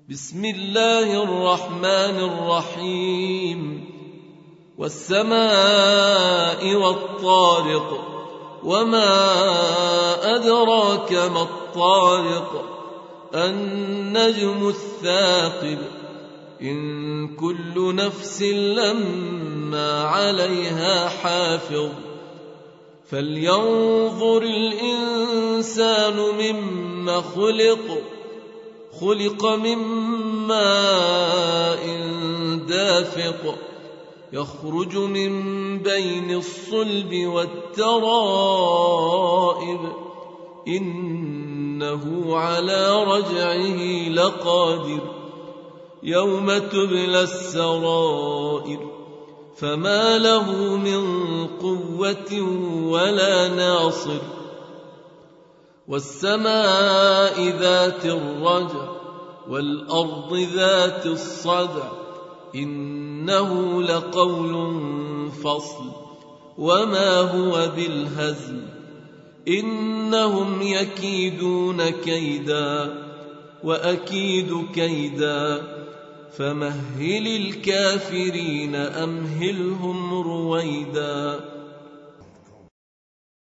بسم الله الرحمن الرحيم والسماء والطارق وما أدراك ما الطارق النجم الثاقب إن كل نفس لما عليها حافظ فلينظر الإنسان مما خلق من ماء دافق يخرج من بين الصلب والترائب إنه على رجعه لقادر يوم تبلى السرائر فما له من قوة ولا ناصر والسماء ذات الرجع والأرض ذات الصدع إنه لقول فصل وما هو بالهزل إنهم يكيدون كيدا وأكيد كيدا فمهل الكافرين أمهلهم رويدا